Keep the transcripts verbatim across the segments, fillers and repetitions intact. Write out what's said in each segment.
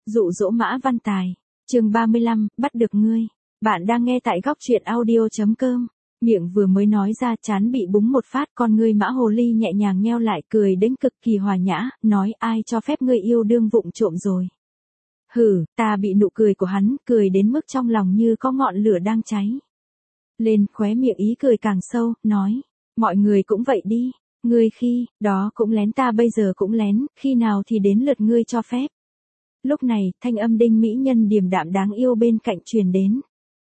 Dụ dỗ Mã Văn Tài. Chương ba mươi lăm, bắt được ngươi. Bạn đang nghe tại góc truyện audio chấm com. Miệng vừa mới nói ra chán bị búng một phát, con ngươi Mã Hồ Ly nhẹ nhàng nheo lại, cười đến cực kỳ hòa nhã, nói ai cho phép ngươi yêu đương vụng trộm rồi. Hừ, ta bị nụ cười của hắn, cười đến mức trong lòng như có ngọn lửa đang cháy lên, khóe miệng ý cười càng sâu, nói, mọi người cũng vậy đi, ngươi khi đó cũng lén, ta bây giờ cũng lén, khi nào thì đến lượt ngươi cho phép. Lúc này, thanh âm Đinh mỹ nhân điềm đạm đáng yêu bên cạnh truyền đến.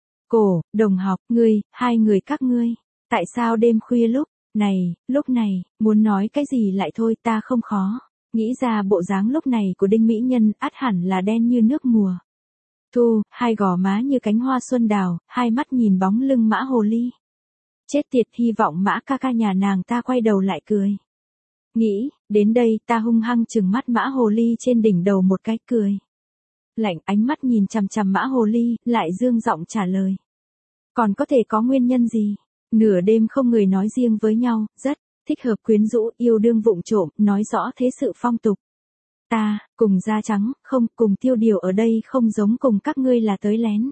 Cổ, đồng học, ngươi, hai người các ngươi, tại sao đêm khuya lúc này, lúc này, muốn nói cái gì lại thôi, ta không khó. Nghĩ ra bộ dáng lúc này của Đinh mỹ nhân, ắt hẳn là đen như nước mùa thu, hai gò má như cánh hoa xuân đào, hai mắt nhìn bóng lưng Mã Hồ Ly. Chết tiệt, hy vọng Mã ca ca nhà nàng ta quay đầu lại cười. Nghĩ, đến đây ta hung hăng trừng mắt Mã Hồ Ly trên đỉnh đầu một cái, cười lạnh, ánh mắt nhìn chằm chằm Mã Hồ Ly, lại dương giọng trả lời. Còn có thể có nguyên nhân gì? Nửa đêm không người nói riêng với nhau, rất thích hợp quyến rũ, yêu đương vụng trộm, nói rõ thế sự phong tục. Ta, cùng da trắng, không, cùng tiêu điều ở đây không giống cùng các ngươi là tới lén.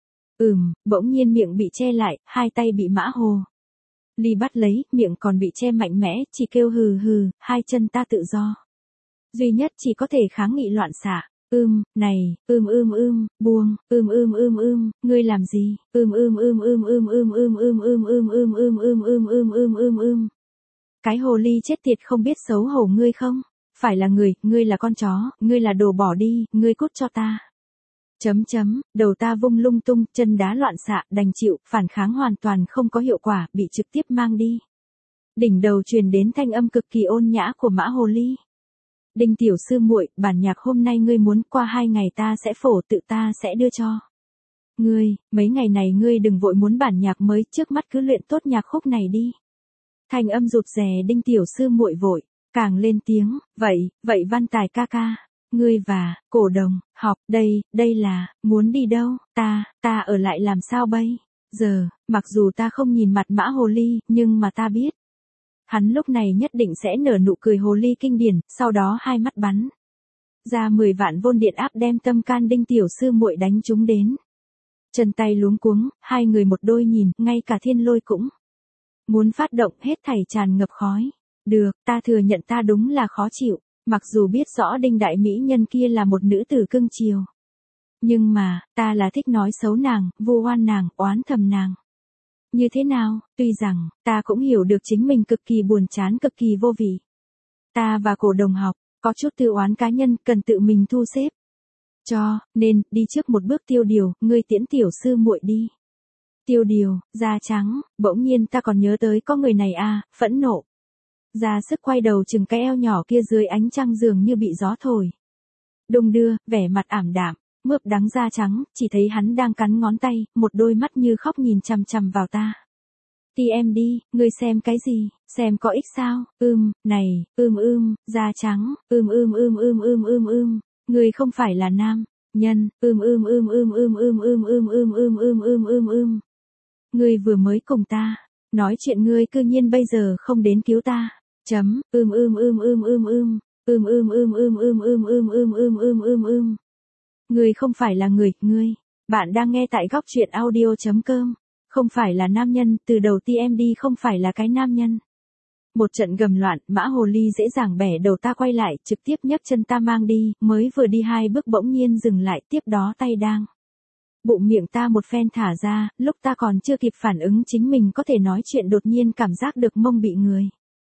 Ừm, bỗng nhiên miệng bị che lại, hai tay bị Mã Hồ Ly bắt lấy, miệng còn bị che mạnh mẽ, chỉ kêu hừ hừ, hai chân ta tự do. Duy nhất chỉ có thể kháng nghị loạn xạ. Ưm, này, ưm ưm ưm, buông, ưm ưm ưm ưm, ngươi làm gì? Ưm ưm ưm ưm ưm ưm ưm ưm ưm ưm ưm ưm ưm ưm ưm ưm ưm ưm. Cái hồ ly chết tiệt không biết xấu hổ ngươi không? Phải là người, ngươi là con chó, ngươi là đồ bỏ đi, ngươi cút cho ta. Chấm chấm, đầu ta vung lung tung, chân đá loạn xạ, đành chịu, phản kháng hoàn toàn không có hiệu quả, bị trực tiếp mang đi. Đỉnh đầu truyền đến thanh âm cực kỳ ôn nhã của Mã Hồ Ly. Đinh tiểu sư muội, bản nhạc hôm nay ngươi muốn, qua hai ngày ta sẽ phổ tự ta sẽ đưa cho ngươi, mấy ngày này ngươi đừng vội muốn bản nhạc mới, trước mắt cứ luyện tốt nhạc khúc này đi. Thanh âm rụt rè Đinh tiểu sư muội vội càng lên tiếng, vậy, vậy Văn Tài ca ca, ngươi và Cổ đồng học, đây, đây là muốn đi đâu? Ta, ta ở lại làm sao bây giờ? Mặc dù ta không nhìn mặt Mã Hồ Ly, nhưng mà ta biết hắn lúc này nhất định sẽ nở nụ cười hồ ly kinh điển, sau đó hai mắt bắn ra mười vạn vôn điện áp đem tâm can Đinh tiểu sư muội đánh trúng đến. Chân tay luống cuống, hai người một đôi nhìn, ngay cả thiên lôi cũng muốn phát động, hết thảy tràn ngập khói. Được, ta thừa nhận ta đúng là khó chịu, mặc dù biết rõ Đinh đại mỹ nhân kia là một nữ tử cưng chiều. Nhưng mà, ta là thích nói xấu nàng, vu oan nàng, oán thầm nàng. Như thế nào, tuy rằng, ta cũng hiểu được chính mình cực kỳ buồn chán, cực kỳ vô vị. Ta và Cổ đồng học, có chút tự oán cá nhân, cần tự mình thu xếp. Cho, nên, đi trước một bước tiêu điều, ngươi tiễn tiểu sư muội đi. Tiêu điều, da trắng, bỗng nhiên ta còn nhớ tới có người này à, phẫn nộ. Ra sức quay đầu chừng cái eo nhỏ kia dưới ánh trăng dường như bị gió thổi đung đưa, vẻ mặt ảm đạm, mướp đắng da trắng, chỉ thấy hắn đang cắn ngón tay, một đôi mắt như khóc nhìn chằm chằm vào ta. Ti em đi, ngươi xem cái gì, xem có ích sao? Ưm, này, ưm ưm, da trắng, ưm ưm ưm ưm ưm ưm ưm, ngươi không phải là nam nhân, ưm ưm ưm ưm ưm ưm ưm ưm ưm ưm ưm ưm ưm ưm. Ngươi vừa mới cùng ta nói chuyện, ngươi cư nhiên bây giờ không đến cứu ta. Chấm, ưm ưm ưm ưm ưm ưm, ưm ưm ưm ưm ưm ưm ưm ưm ưm ưm ưm ưm. Ngươi không phải là người, ngươi. Bạn đang nghe tại góc truyện audio chấm com. Không phải là nam nhân, từ đầu ti em đi không phải là cái nam nhân. Một trận gầm loạn, Mã Hồ Ly dễ dàng bẻ đầu ta quay lại, trực tiếp nhấc chân ta mang đi, mới vừa đi hai bước bỗng nhiên dừng lại, tiếp đó tay đang bụng miệng ta một phen thả ra, lúc ta còn chưa kịp phản ứng chính mình có thể nói chuyện, đột nhiên cảm giác được mông bị người.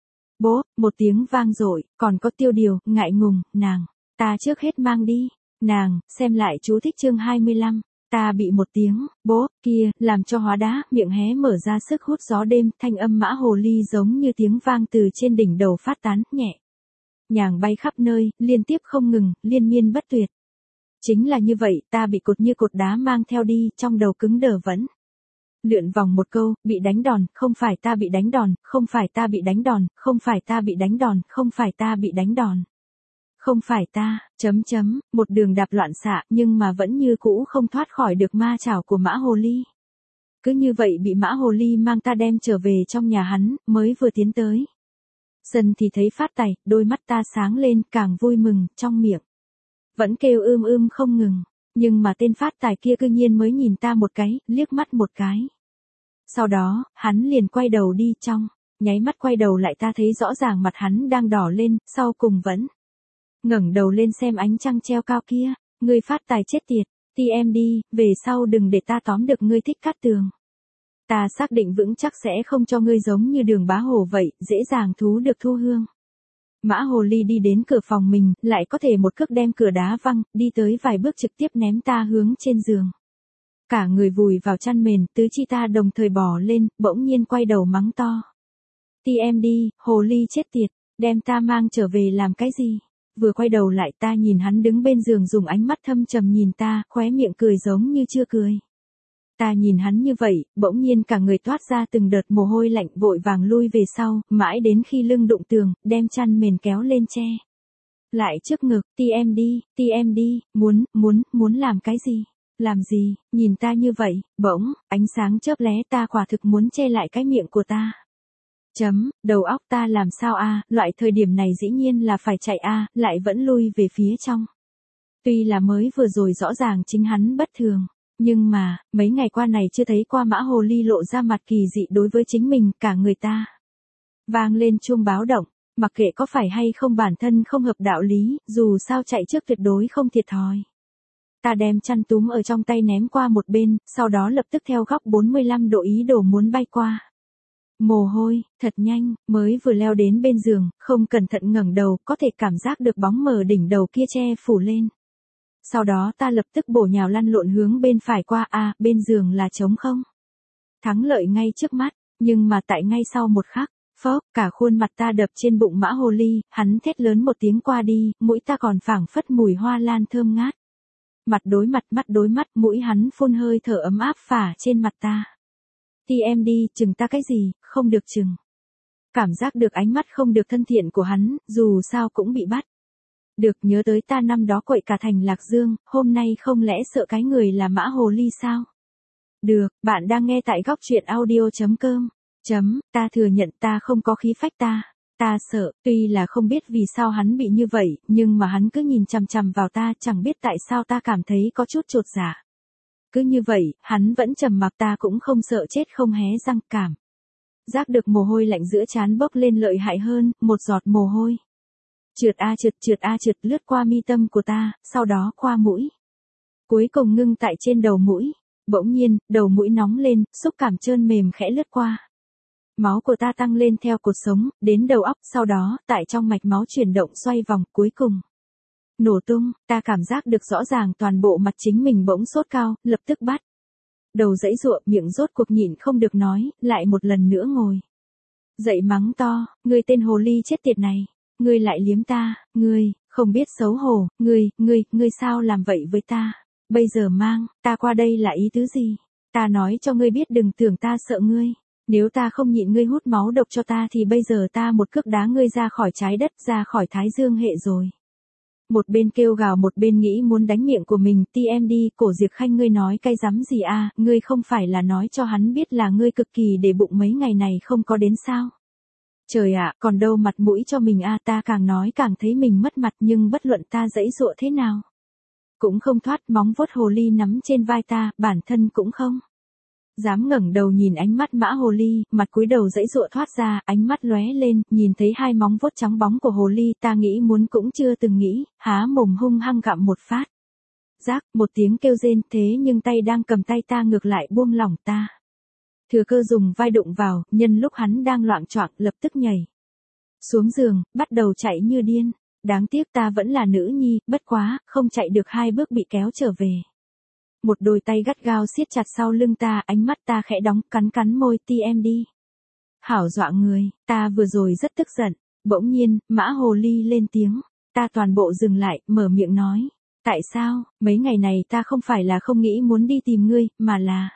Bố, một tiếng vang dội, còn có tiêu điều, ngại ngùng, nàng, ta trước hết mang đi, nàng, xem lại chú thích chương hai mươi lăm, ta bị một tiếng, bố, kia, làm cho hóa đá, miệng hé mở ra sức hút gió đêm, thanh âm Mã Hồ Ly giống như tiếng vang từ trên đỉnh đầu phát tán, nhẹ nhàng bay khắp nơi, liên tiếp không ngừng, liên miên bất tuyệt. Chính là như vậy, ta bị cột như cột đá mang theo đi, trong đầu cứng đờ vẫn lượn vòng một câu, bị đánh đòn, không phải ta bị đánh đòn, không phải ta bị đánh đòn, không phải ta bị đánh đòn, không phải ta bị đánh đòn. Không phải ta, chấm chấm, một đường đạp loạn xạ, nhưng mà vẫn như cũ không thoát khỏi được ma chảo của Mã Hồ Ly. Cứ như vậy bị Mã Hồ Ly mang ta đem trở về trong nhà hắn, mới vừa tiến tới sân thì thấy phát tài, đôi mắt ta sáng lên, càng vui mừng, trong miệng Vẫn kêu ưm ưm không ngừng, nhưng mà tên phát tài kia cư nhiên mới nhìn ta một cái, liếc mắt một cái. Sau đó, hắn liền quay đầu đi trong, nháy mắt quay đầu lại ta thấy rõ ràng mặt hắn đang đỏ lên, sau cùng vẫn ngẩng đầu lên xem ánh trăng treo cao kia, ngươi phát tài chết tiệt, ti em đi, về sau đừng để ta tóm được ngươi thích cát tường. Ta xác định vững chắc sẽ không cho ngươi giống như Đường Bá Hổ vậy, dễ dàng thú được Thu Hương. Mã Hồ Ly đi đến cửa phòng mình, lại có thể một cước đem cửa đá văng, đi tới vài bước trực tiếp ném ta hướng trên giường. Cả người vùi vào chăn mền, tứ chi ta đồng thời bò lên, bỗng nhiên quay đầu mắng to. Ti em đi, Hồ Ly chết tiệt, đem ta mang trở về làm cái gì? Vừa quay đầu lại ta nhìn hắn đứng bên giường dùng ánh mắt thâm trầm nhìn ta, khóe miệng cười giống như chưa cười. Ta nhìn hắn như vậy, bỗng nhiên cả người toát ra từng đợt mồ hôi lạnh vội vàng lui về sau, mãi đến khi lưng đụng tường, đem chăn mền kéo lên che. Lại trước ngực, ti em đi, ti em đi, muốn, muốn, muốn làm cái gì? Làm gì? Nhìn ta như vậy, bỗng, ánh sáng chớp lé ta quả thực muốn che lại cái miệng của ta. Chấm, đầu óc ta làm sao a, loại thời điểm này dĩ nhiên là phải chạy a, lại vẫn lui về phía trong. Tuy là mới vừa rồi rõ ràng chính hắn bất thường. Nhưng mà, mấy ngày qua này chưa thấy qua Mã Hồ Ly lộ ra mặt kỳ dị đối với chính mình, cả người ta. Vang lên chuông báo động, mặc kệ có phải hay không bản thân không hợp đạo lý, dù sao chạy trước tuyệt đối không thiệt thòi. Ta đem chăn túm ở trong tay ném qua một bên, sau đó lập tức theo góc bốn mươi lăm độ ý đồ muốn bay qua. Mồ hôi, thật nhanh, mới vừa leo đến bên giường, không cẩn thận ngẩng đầu, có thể cảm giác được bóng mờ đỉnh đầu kia che phủ lên. Sau đó ta lập tức bổ nhào lăn lộn hướng bên phải qua a, à, bên giường là trống không. Thắng lợi ngay trước mắt, nhưng mà tại ngay sau một khắc, phốc, cả khuôn mặt ta đập trên bụng Mã Hồ Ly, hắn thét lớn một tiếng qua đi, mũi ta còn phảng phất mùi hoa lan thơm ngát. Mặt đối mặt, mắt đối mắt, mũi hắn phun hơi thở ấm áp phả trên mặt ta. Ti em đi, chừng ta cái gì, không được chừng. Cảm giác được ánh mắt không được thân thiện của hắn, dù sao cũng bị bắt. Được, nhớ tới ta năm đó quậy cả thành Lạc Dương, hôm nay không lẽ sợ cái người là Mã Hồ Ly sao? Được, bạn đang nghe tại góc truyện audio chấm com. Chấm, ta thừa nhận ta không có khí phách ta. Ta sợ, tuy là không biết vì sao hắn bị như vậy, nhưng mà hắn cứ nhìn chằm chằm vào ta, chẳng biết tại sao ta cảm thấy có chút chột dạ. Cứ như vậy, hắn vẫn trầm mặc, ta cũng không sợ chết không hé răng, cảm giác được mồ hôi lạnh giữa trán bốc lên lợi hại hơn, một giọt mồ hôi. Trượt a trượt trượt a trượt lướt qua mi tâm của ta, sau đó qua mũi. Cuối cùng ngưng tại trên đầu mũi. Bỗng nhiên, đầu mũi nóng lên, xúc cảm trơn mềm khẽ lướt qua. Máu của ta tăng lên theo cột sống, đến đầu óc, sau đó, tại trong mạch máu chuyển động xoay vòng, cuối cùng. Nổ tung, ta cảm giác được rõ ràng toàn bộ mặt chính mình bỗng sốt cao, lập tức bắt. Đầu giãy giụa, miệng rốt cuộc nhịn không được nói, lại một lần nữa ngồi. Dậy mắng to, ngươi tên hồ ly chết tiệt này. Ngươi lại liếm ta, ngươi, không biết xấu hổ, ngươi, ngươi, ngươi sao làm vậy với ta? Bây giờ mang, ta qua đây là ý tứ gì? Ta nói cho ngươi biết đừng tưởng ta sợ ngươi. Nếu ta không nhịn ngươi hút máu độc cho ta thì bây giờ ta một cước đá ngươi ra khỏi trái đất, ra khỏi thái dương hệ rồi. Một bên kêu gào một bên nghĩ muốn đánh miệng của mình, ti em đi, cổ Diệp Khanh ngươi nói cay rắm gì a, ngươi không phải là nói cho hắn biết là ngươi cực kỳ để bụng mấy ngày này không có đến sao? Trời ạ, còn đâu mặt mũi cho mình a, ta càng nói càng thấy mình mất mặt, nhưng bất luận ta giãy giụa thế nào. Cũng không thoát, móng vuốt hồ ly nắm trên vai ta, bản thân cũng không dám ngẩng đầu nhìn ánh mắt Mã Hồ Ly, mặt cúi đầu giãy giụa thoát ra, ánh mắt lóe lên, nhìn thấy hai móng vuốt trắng bóng của hồ ly, ta nghĩ muốn cũng chưa từng nghĩ, há mồm hung hăng gặm một phát. Rác, một tiếng kêu rên, thế nhưng tay đang cầm tay ta ngược lại buông lỏng ta. Thừa cơ dùng vai đụng vào, nhân lúc hắn đang loạng choạng, lập tức nhảy xuống giường, bắt đầu chạy như điên. Đáng tiếc ta vẫn là nữ nhi, bất quá, không chạy được hai bước bị kéo trở về. Một đôi tay gắt gao siết chặt sau lưng ta, ánh mắt ta khẽ đóng, cắn cắn môi, ti em đi. Hảo dọa người, ta vừa rồi rất tức giận, bỗng nhiên, Mã Hồ Ly lên tiếng, ta toàn bộ dừng lại, mở miệng nói, tại sao, mấy ngày này ta không phải là không nghĩ muốn đi tìm ngươi, mà là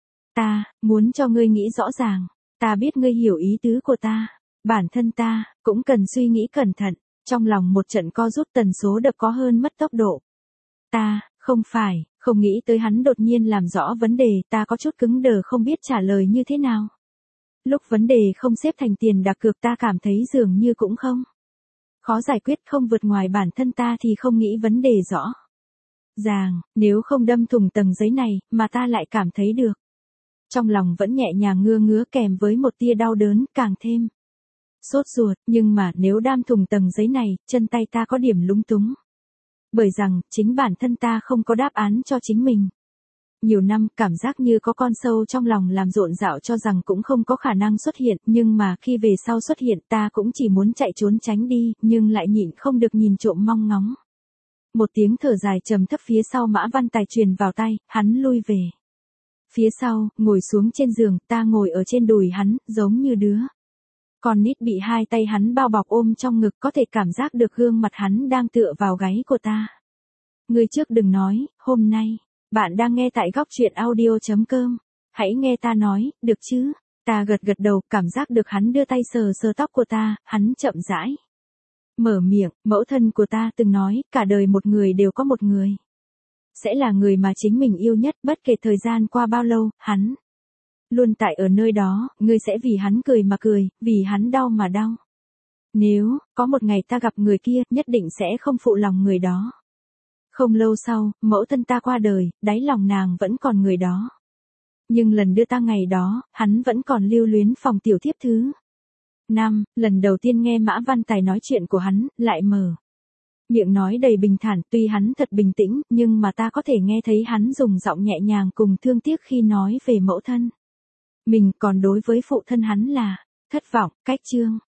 ta, muốn cho ngươi nghĩ rõ ràng, ta biết ngươi hiểu ý tứ của ta, bản thân ta, cũng cần suy nghĩ cẩn thận, trong lòng một trận co rút tần số đập có hơn mất tốc độ. Ta, không phải, không nghĩ tới hắn đột nhiên làm rõ vấn đề, ta có chút cứng đờ không biết trả lời như thế nào. Lúc vấn đề không xếp thành tiền đặt cược ta cảm thấy dường như cũng không khó giải quyết, không vượt ngoài bản thân ta thì không nghĩ vấn đề rõ. ràng, nếu không đâm thủng tầng giấy này, mà ta lại cảm thấy được. Trong lòng vẫn nhẹ nhàng ngưa ngứa kèm với một tia đau đớn, càng thêm sốt ruột, nhưng mà nếu đâm thủng tầng giấy này, chân tay ta có điểm lúng túng. Bởi rằng, chính bản thân ta không có đáp án cho chính mình. Nhiều năm, cảm giác như có con sâu trong lòng làm rộn rạo cho rằng cũng không có khả năng xuất hiện, nhưng mà khi về sau xuất hiện ta cũng chỉ muốn chạy trốn tránh đi, nhưng lại nhịn không được nhìn trộm mong ngóng. Một tiếng thở dài trầm thấp phía sau Mã Văn Tài truyền vào tay, hắn lui về. Phía sau, ngồi xuống trên giường, ta ngồi ở trên đùi hắn, giống như đứa con nít bị hai tay hắn bao bọc ôm trong ngực, có thể cảm giác được gương mặt hắn đang tựa vào gáy của ta. Ngươi trước đừng nói, hôm nay, bạn đang nghe tại góc truyện audio chấm com. Hãy nghe ta nói, được chứ? Ta gật gật đầu, cảm giác được hắn đưa tay sờ sờ tóc của ta, hắn chậm rãi mở miệng, mẫu thân của ta từng nói, cả đời một người đều có một người. Sẽ là người mà chính mình yêu nhất, bất kể thời gian qua bao lâu, hắn luôn tại ở nơi đó, ngươi sẽ vì hắn cười mà cười, vì hắn đau mà đau. Nếu, có một ngày ta gặp người kia, nhất định sẽ không phụ lòng người đó. Không lâu sau, mẫu thân ta qua đời, đáy lòng nàng vẫn còn người đó. Nhưng lần đưa ta ngày đó, hắn vẫn còn lưu luyến phòng tiểu thiếp thứ. Năm, lần đầu tiên nghe Mã Văn Tài nói chuyện của hắn, lại mở miệng nói đầy bình thản, tuy hắn thật bình tĩnh, nhưng mà ta có thể nghe thấy hắn dùng giọng nhẹ nhàng cùng thương tiếc khi nói về mẫu thân mình, còn đối với phụ thân hắn là thất vọng. Cách chương